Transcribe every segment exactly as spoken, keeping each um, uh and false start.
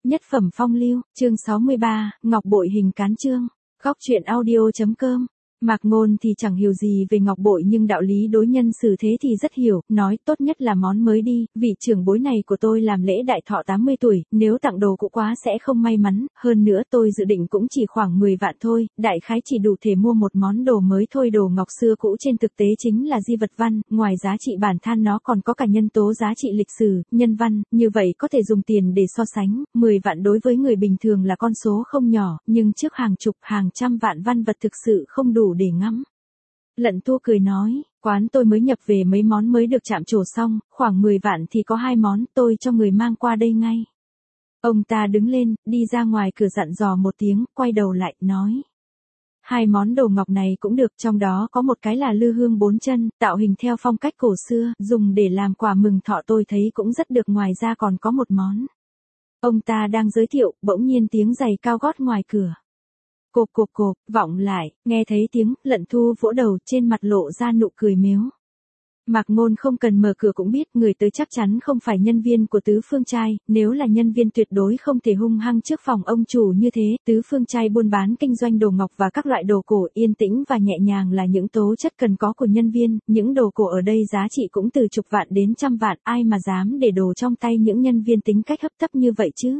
Nhất phẩm phong lưu, chương sáu mươi ba, ngọc bội hình cán chương. Góc truyện audio.com. Mạc Ngôn thì chẳng hiểu gì về ngọc bội nhưng đạo lý đối nhân xử thế thì rất hiểu, nói tốt nhất là món mới đi, vị trưởng bối này của tôi làm lễ đại thọ tám mươi tuổi, nếu tặng đồ cũ quá sẽ không may mắn, hơn nữa tôi dự định cũng chỉ khoảng mười vạn thôi, đại khái chỉ đủ thể mua một món đồ mới thôi. Đồ ngọc xưa cũ trên thực tế chính là di vật văn, ngoài giá trị bản thân nó còn có cả nhân tố giá trị lịch sử, nhân văn, như vậy có thể dùng tiền để so sánh, mười vạn đối với người bình thường là con số không nhỏ, nhưng trước hàng chục, hàng trăm vạn văn vật thực sự không đủ để ngắm. Lận Thu cười nói, quán tôi mới nhập về mấy món mới được chạm trổ xong, khoảng mười vạn thì có hai món, tôi cho người mang qua đây ngay. Ông ta đứng lên, đi ra ngoài cửa dặn dò một tiếng, quay đầu lại, nói. Hai món đồ ngọc này cũng được, trong đó có một cái là lư hương bốn chân, tạo hình theo phong cách cổ xưa, dùng để làm quà mừng thọ tôi thấy cũng rất được, ngoài ra còn có một món. Ông ta đang giới thiệu, bỗng nhiên tiếng giày cao gót ngoài cửa. Cộp cộp cộp, vọng lại, nghe thấy tiếng, Lận Thu vỗ đầu, trên mặt lộ ra nụ cười mếu. Mạc Ngôn không cần mở cửa cũng biết, người tới chắc chắn không phải nhân viên của Tứ Phương Trai, nếu là nhân viên tuyệt đối không thể hung hăng trước phòng ông chủ như thế. Tứ Phương Trai buôn bán kinh doanh đồ ngọc và các loại đồ cổ, yên tĩnh và nhẹ nhàng là những tố chất cần có của nhân viên, những đồ cổ ở đây giá trị cũng từ chục vạn đến trăm vạn, ai mà dám để đồ trong tay những nhân viên tính cách hấp tấp như vậy chứ.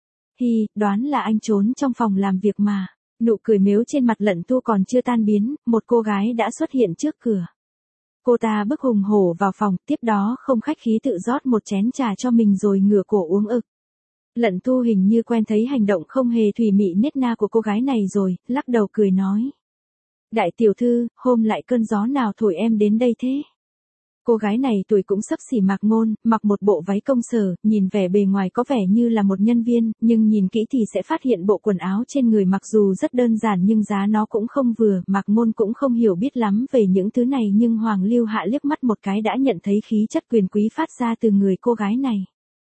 Hi, đoán là anh trốn trong phòng làm việc mà. Nụ cười mếu trên mặt Lận Thu còn chưa tan biến, một cô gái đã xuất hiện trước cửa. Cô ta bước hùng hổ vào phòng, tiếp đó không khách khí tự rót một chén trà cho mình rồi ngửa cổ uống ực. Lận Thu hình như quen thấy hành động không hề thùy mị nết na của cô gái này rồi, lắc đầu cười nói. Đại tiểu thư, hôm lại cơn gió nào thổi em đến đây thế? Cô gái này tuổi cũng xấp xỉ Mạc Ngôn, mặc một bộ váy công sở, nhìn vẻ bề ngoài có vẻ như là một nhân viên, nhưng nhìn kỹ thì sẽ phát hiện bộ quần áo trên người mặc dù rất đơn giản nhưng giá nó cũng không vừa. Mạc Ngôn cũng không hiểu biết lắm về những thứ này nhưng Hoàng Lưu Hạ liếc mắt một cái đã nhận thấy khí chất quyền quý phát ra từ người cô gái này.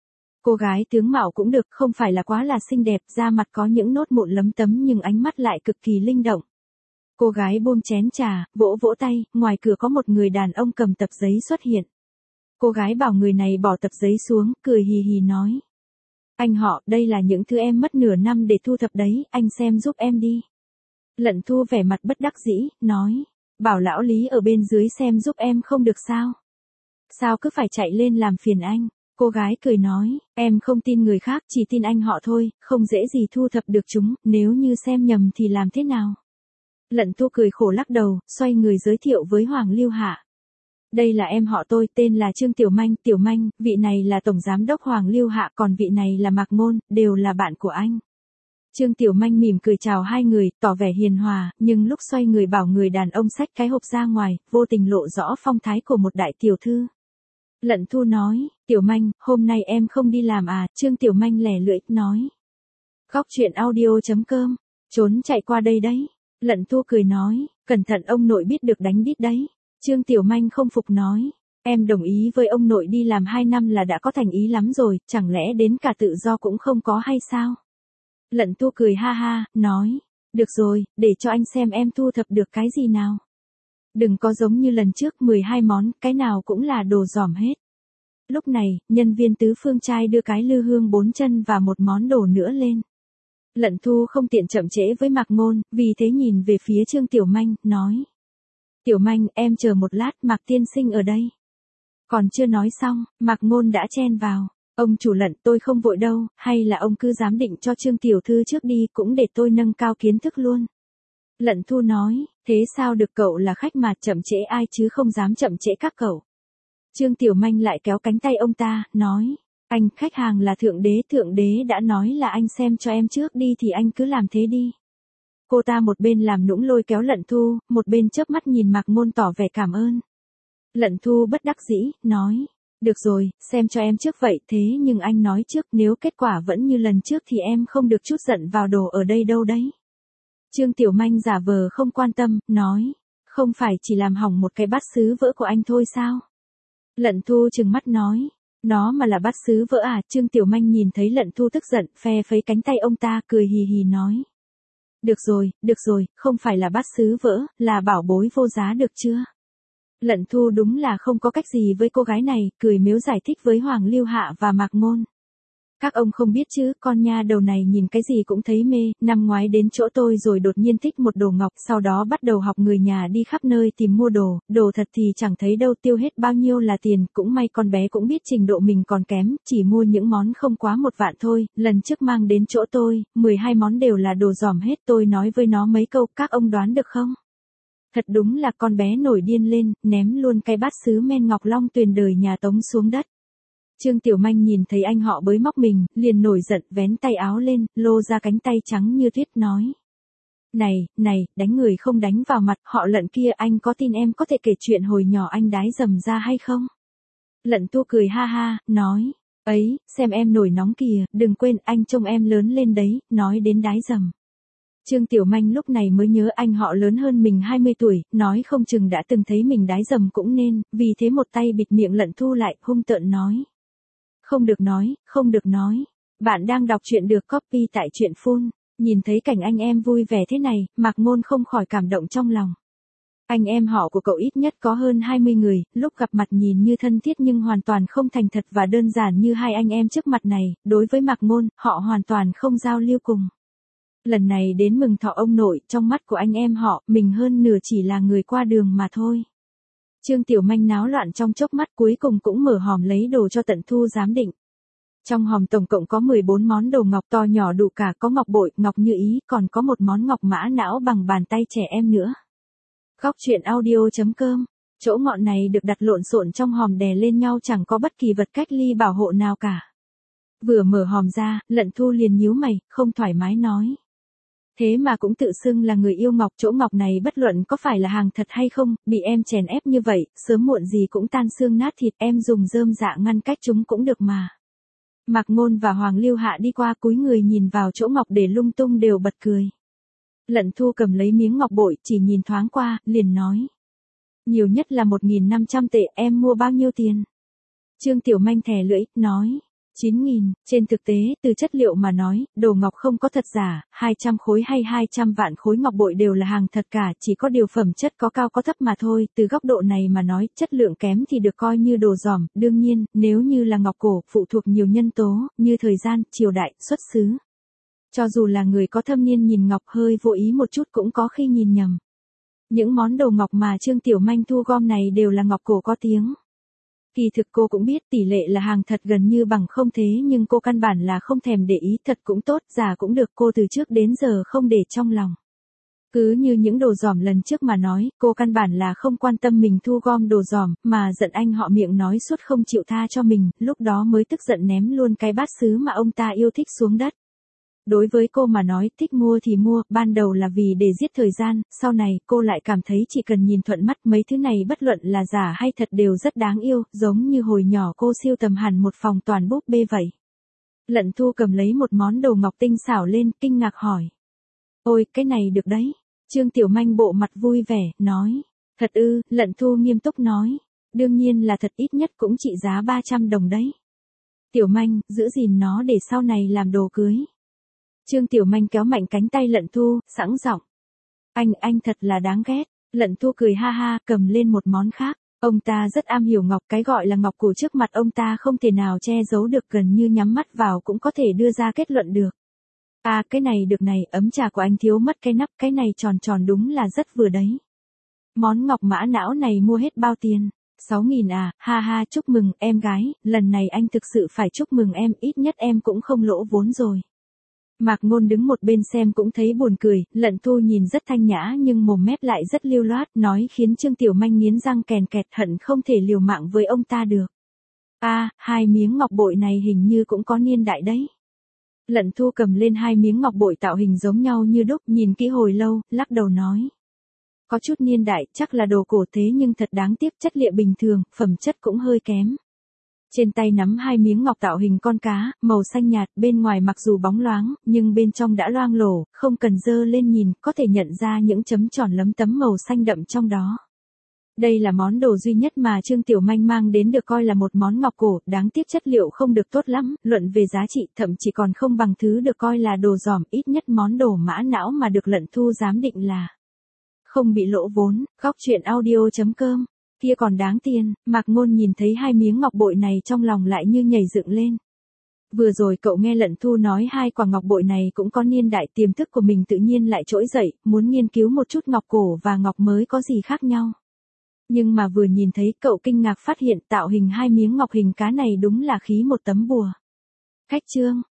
Cô gái tướng mạo cũng được, không phải là quá là xinh đẹp, da mặt có những nốt mụn lấm tấm nhưng ánh mắt lại cực kỳ linh động. Cô gái buông chén trà, vỗ vỗ tay, ngoài cửa có một người đàn ông cầm tập giấy xuất hiện. Cô gái bảo người này bỏ tập giấy xuống, cười hì hì nói. Anh họ, đây là những thứ em mất nửa năm để thu thập đấy, anh xem giúp em đi. Lận Thu vẻ mặt bất đắc dĩ, nói. Bảo lão Lý ở bên dưới xem giúp em không được sao? Sao cứ phải chạy lên làm phiền anh? Cô gái cười nói, em không tin người khác, chỉ tin anh họ thôi, không dễ gì thu thập được chúng, nếu như xem nhầm thì làm thế nào? Lận Thu cười khổ lắc đầu, xoay người giới thiệu với Hoàng Lưu Hạ. Đây là em họ tôi, tên là Trương Tiểu Manh, Tiểu Manh, vị này là Tổng Giám đốc Hoàng Lưu Hạ, còn vị này là Mạc Ngôn, đều là bạn của anh. Trương Tiểu Manh mỉm cười chào hai người, tỏ vẻ hiền hòa, nhưng lúc xoay người bảo người đàn ông xách cái hộp ra ngoài, vô tình lộ rõ phong thái của một đại tiểu thư. Lận Thu nói, Tiểu Manh, hôm nay em không đi làm à? Trương Tiểu Manh lẻ lưỡi, nói. Góc truyện audio.com, trốn chạy qua đây đấy. Lận Thu cười nói, cẩn thận ông nội biết được đánh đít đấy. Trương Tiểu Manh không phục nói, em đồng ý với ông nội đi làm hai năm là đã có thành ý lắm rồi, chẳng lẽ đến cả tự do cũng không có hay sao? Lận Thu cười ha ha, nói, được rồi, để cho anh xem em thu thập được cái gì nào. Đừng có giống như lần trước mười hai món, cái nào cũng là đồ giỏm hết. Lúc này, nhân viên Tứ Phương Trai đưa cái lư hương bốn chân và một món đồ nữa lên. Lận Thu không tiện chậm trễ với Mạc Ngôn, vì thế nhìn về phía Trương Tiểu Manh, nói. Tiểu Manh, em chờ một lát, Mạc tiên sinh ở đây. Còn chưa nói xong, Mạc Ngôn đã chen vào. Ông chủ Lận, tôi không vội đâu, hay là ông cứ giám định cho Trương Tiểu Thư trước đi, cũng để tôi nâng cao kiến thức luôn. Lận Thu nói, thế sao được, cậu là khách mà, chậm trễ ai chứ không dám chậm trễ các cậu. Trương Tiểu Manh lại kéo cánh tay ông ta, nói. Anh, khách hàng là thượng đế, thượng đế đã nói là anh xem cho em trước đi thì anh cứ làm thế đi. Cô ta một bên làm nũng lôi kéo Lận Thu, một bên chớp mắt nhìn Mạc Ngôn tỏ vẻ cảm ơn. Lận Thu bất đắc dĩ, nói, được rồi, xem cho em trước vậy, thế nhưng anh nói trước, nếu kết quả vẫn như lần trước thì em không được chút giận vào đồ ở đây đâu đấy. Trương Tiểu Manh giả vờ không quan tâm, nói, không phải chỉ làm hỏng một cái bát sứ vỡ của anh thôi sao? Lận Thu trừng mắt nói. Nó mà là bát sứ vỡ à? Trương Tiểu Manh nhìn thấy Lận Thu tức giận, phe phẩy cánh tay ông ta, cười hì hì nói. Được rồi, được rồi, không phải là bát sứ vỡ, là bảo bối vô giá được chưa? Lận Thu đúng là không có cách gì với cô gái này, cười mếu giải thích với Hoàng Lưu Hạ và Mạc Ngôn. Các ông không biết chứ, con nha đầu này nhìn cái gì cũng thấy mê, năm ngoái đến chỗ tôi rồi đột nhiên thích một đồ ngọc, sau đó bắt đầu học người nhà đi khắp nơi tìm mua đồ, đồ thật thì chẳng thấy đâu, tiêu hết bao nhiêu là tiền, cũng may con bé cũng biết trình độ mình còn kém, chỉ mua những món không quá một vạn thôi, lần trước mang đến chỗ tôi, mười hai món đều là đồ giỏm hết, tôi nói với nó mấy câu, các ông đoán được không? Thật đúng là con bé nổi điên lên, ném luôn cái bát sứ men ngọc long tuyền đời nhà Tống xuống đất. Trương Tiểu Manh nhìn thấy anh họ bới móc mình, liền nổi giận, vén tay áo lên, lô ra cánh tay trắng như tuyết nói. Này, này, đánh người không đánh vào mặt, họ Lận kia, anh có tin em có thể kể chuyện hồi nhỏ anh đái dầm ra hay không? Lận Tu cười ha ha, nói. Ấy, xem em nổi nóng kìa, đừng quên anh trông em lớn lên đấy, nói đến đái dầm. Trương Tiểu Manh lúc này mới nhớ anh họ lớn hơn mình hai mươi tuổi, nói không chừng đã từng thấy mình đái dầm cũng nên, vì thế một tay bịt miệng Lận Thu lại, hung tợn nói. Không được nói, không được nói. Bạn đang đọc truyện được copy tại truyện phun. Nhìn thấy cảnh anh em vui vẻ thế này, Mạc Ngôn không khỏi cảm động trong lòng. Anh em họ của cậu ít nhất có hơn hai mươi người, lúc gặp mặt nhìn như thân thiết nhưng hoàn toàn không thành thật và đơn giản như hai anh em trước mặt này, đối với Mạc Ngôn, họ hoàn toàn không giao lưu cùng. Lần này đến mừng thọ ông nội, trong mắt của anh em họ, mình hơn nửa chỉ là người qua đường mà thôi. Trương Tiểu Manh náo loạn trong chốc mắt, cuối cùng cũng mở hòm lấy đồ cho Tận Thu giám định. Trong hòm tổng cộng có mười bốn món đồ ngọc to nhỏ đủ cả, có ngọc bội, ngọc như ý, còn có một món ngọc mã não bằng bàn tay trẻ em nữa. Góc truyện audio chấm com. Chỗ ngọn này được đặt lộn xộn trong hòm đè lên nhau, chẳng có bất kỳ vật cách ly bảo hộ nào cả. Vừa mở hòm ra, Lận Thu liền nhíu mày, không thoải mái nói. Thế mà cũng tự xưng là người yêu ngọc, chỗ ngọc này bất luận có phải là hàng thật hay không, bị em chèn ép như vậy, sớm muộn gì cũng tan xương nát thịt, em dùng rơm dạ ngăn cách chúng cũng được mà. Mạc Ngôn và Hoàng Lưu Hạ đi qua, cúi người nhìn vào chỗ ngọc để lung tung đều bật cười. Lận Thu cầm lấy miếng ngọc bội, chỉ nhìn thoáng qua, liền nói. Nhiều nhất là một nghìn năm trăm tệ, em mua bao nhiêu tiền? Trương Tiểu Manh thè lưỡi, nói. chín nghìn, trên thực tế, từ chất liệu mà nói, đồ ngọc không có thật giả, hai trăm khối hay hai trăm vạn khối ngọc bội đều là hàng thật cả, chỉ có điều phẩm chất có cao có thấp mà thôi, từ góc độ này mà nói, chất lượng kém thì được coi như đồ giỏm, đương nhiên, nếu như là ngọc cổ, phụ thuộc nhiều nhân tố, như thời gian, triều đại, xuất xứ. Cho dù là người có thâm niên nhìn ngọc hơi vô ý một chút cũng có khi nhìn nhầm. Những món đồ ngọc mà Trương Tiểu Manh thu gom này đều là ngọc cổ có tiếng. Kỳ thực cô cũng biết tỷ lệ là hàng thật gần như bằng không, thế nhưng cô căn bản là không thèm để ý, thật cũng tốt, giả cũng được, cô từ trước đến giờ không để trong lòng. Cứ như những đồ giỏm lần trước mà nói, cô căn bản là không quan tâm mình thu gom đồ giỏm, mà giận anh họ miệng nói suốt không chịu tha cho mình, lúc đó mới tức giận ném luôn cái bát sứ mà ông ta yêu thích xuống đất. Đối với cô mà nói, thích mua thì mua, ban đầu là vì để giết thời gian, sau này cô lại cảm thấy chỉ cần nhìn thuận mắt mấy thứ này bất luận là giả hay thật đều rất đáng yêu, giống như hồi nhỏ cô siêu tầm hẳn một phòng toàn búp bê vậy. Lận Thu cầm lấy một món đồ ngọc tinh xảo lên, kinh ngạc hỏi. Ôi, cái này được đấy. Trương Tiểu Manh bộ mặt vui vẻ, nói. Thật ư, Lận Thu nghiêm túc nói. Đương nhiên là thật, ít nhất cũng trị giá ba trăm đồng đấy. Tiểu Manh, giữ gìn nó để sau này làm đồ cưới. Trương Tiểu Manh kéo mạnh cánh tay Lận Thu, sẵn giọng. Anh, anh thật là đáng ghét. Lận Thu cười ha ha, cầm lên một món khác. Ông ta rất am hiểu ngọc, cái gọi là ngọc cổ trước mặt ông ta không thể nào che giấu được, gần như nhắm mắt vào cũng có thể đưa ra kết luận được. À, cái này được này, ấm trà của anh thiếu mất cái nắp, cái này tròn tròn đúng là rất vừa đấy. Món ngọc mã não này mua hết bao tiền? sáu nghìn à, ha ha, chúc mừng, em gái, lần này anh thực sự phải chúc mừng em, ít nhất em cũng không lỗ vốn rồi. Mạc Ngôn đứng một bên xem cũng thấy buồn cười, Lận Thu nhìn rất thanh nhã nhưng mồm mép lại rất lưu loát, nói khiến Trương Tiểu Manh nghiến răng kèn kẹt, hận không thể liều mạng với ông ta được. À, hai miếng ngọc bội này hình như cũng có niên đại đấy. Lận Thu cầm lên hai miếng ngọc bội tạo hình giống nhau như đúc, nhìn kỹ hồi lâu, lắc đầu nói. Có chút niên đại, chắc là đồ cổ, thế nhưng thật đáng tiếc, chất liệu bình thường, phẩm chất cũng hơi kém. Trên tay nắm hai miếng ngọc tạo hình con cá, màu xanh nhạt, bên ngoài mặc dù bóng loáng, nhưng bên trong đã loang lổ, không cần dơ lên nhìn, có thể nhận ra những chấm tròn lấm tấm màu xanh đậm trong đó. Đây là món đồ duy nhất mà Trương Tiểu Manh mang đến được coi là một món ngọc cổ, đáng tiếc chất liệu không được tốt lắm, luận về giá trị thậm chí còn không bằng thứ được coi là đồ giỏm, ít nhất món đồ mã não mà được Lận Thu giám định là không bị lỗ vốn. Góc truyện audio chấm com. Kia còn đáng tiền. Mạc Ngôn nhìn thấy hai miếng ngọc bội này trong lòng lại như nhảy dựng lên. Vừa rồi cậu nghe Lận Thu nói hai quả ngọc bội này cũng có niên đại, tiềm thức của mình tự nhiên lại trỗi dậy, muốn nghiên cứu một chút ngọc cổ và ngọc mới có gì khác nhau. Nhưng mà vừa nhìn thấy cậu kinh ngạc phát hiện tạo hình hai miếng ngọc hình cá này đúng là khí một tấm bùa. Khách Trương,